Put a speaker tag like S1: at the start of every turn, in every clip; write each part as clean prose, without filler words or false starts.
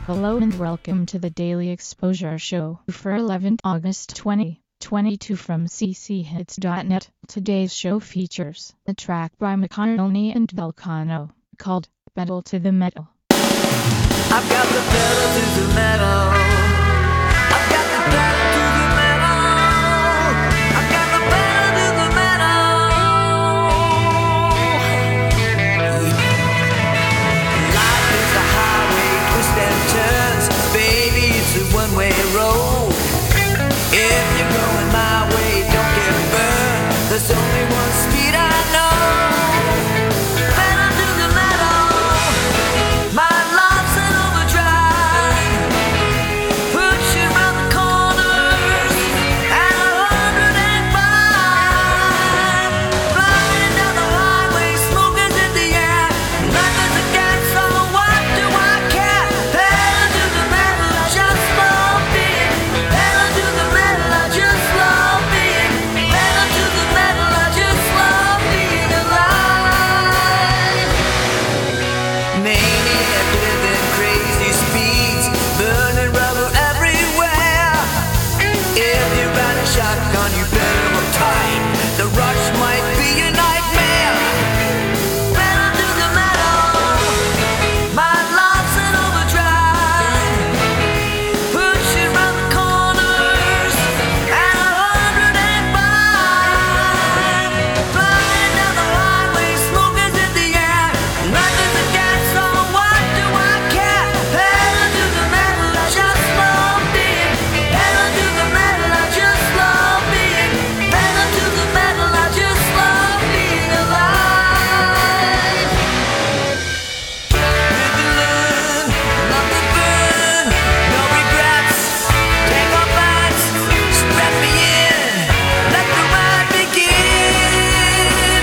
S1: Hello and welcome to the Daily Exposure Show for 11th August 2022 from cchits.net. Today's show features a track by McCartney and Volcano called Pedal to the Metal.
S2: I've got the pedal to the metal. I've got the pedal to the metal. I've got the pedal to the metal. Life is a highway, twists and turns. Baby, it's a one-way road. If you're going my way, don't get burned. There's only one speed I know. Pedal to the metal. My life's an overdrive. Push around the corners at 105. Flying down the highway, smoke is in the air. Life is a gas, so what do I care? Pedal to the metal, I just love being. Pedal to the metal, I just love being. Pedal to the metal, I just love being alive. Maniac living crazy speeds, burning rubber everywhere. If you're riding shotgun, you better look tight. The rush might be a nightmare. Pedal to the metal. My life's an overdrive. Pushing around the corners at 105. Flying down the highway, smoke is in the air. Life is a gas, so what do I care? Pedal to the metal, I just love being. Pedal to the metal, I just love being. Pedal to the metal, I just love being alive. Live and learn, love to burn, no regrets. Take off lights, strap me in, let the ride begin.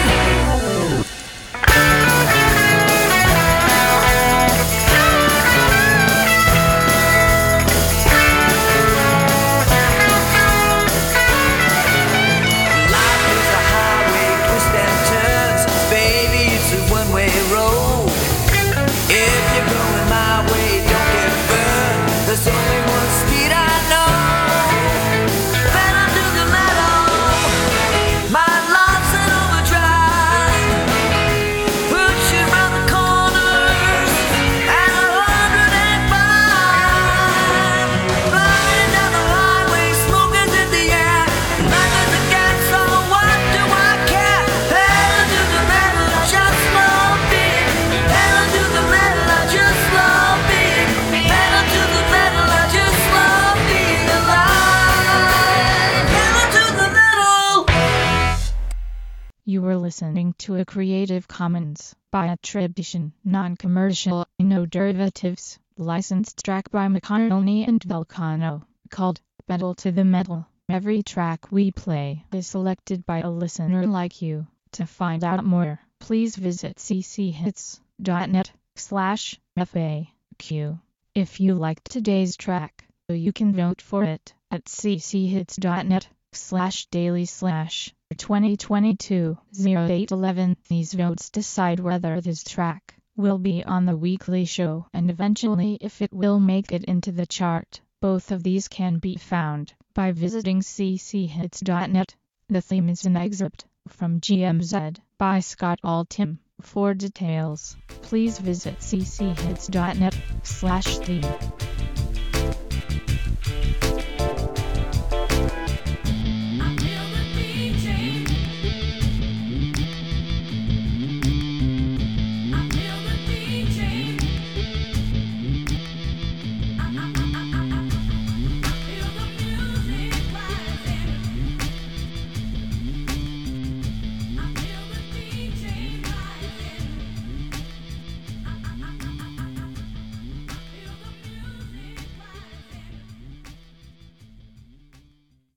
S2: Life is a highway, twists and turns. Baby, it's a one-way road. If you're going my way, don't get burned. There's only one speed I know. Pedal to the metal. My life's an overdrive. Push around the corners at 105. Flying down the highway, smoke is in the air. Life is a gas, so what do I care? Pedal to the metal, I just love being. Pedal to the metal, I just love being. Pedal to the metal, I just love being alive. Pedal to the metal.
S1: You were listening to a Creative Commons by attribution, non-commercial, no derivatives, licensed track by McCartney and Volcano called Pedal to the Metal. Every track we play is selected by a listener like you. To find out more, please visit cchits.net/FAQ. If you liked today's track, you can vote for it at cchits.net/daily/2022-0811. These votes decide whether this track will be on the weekly show and eventually if it will make it into the chart. Both of these can be found by visiting cchits.net. The theme is an excerpt from GMZ by Scott Altham. For details, please visit cchits.net/theme.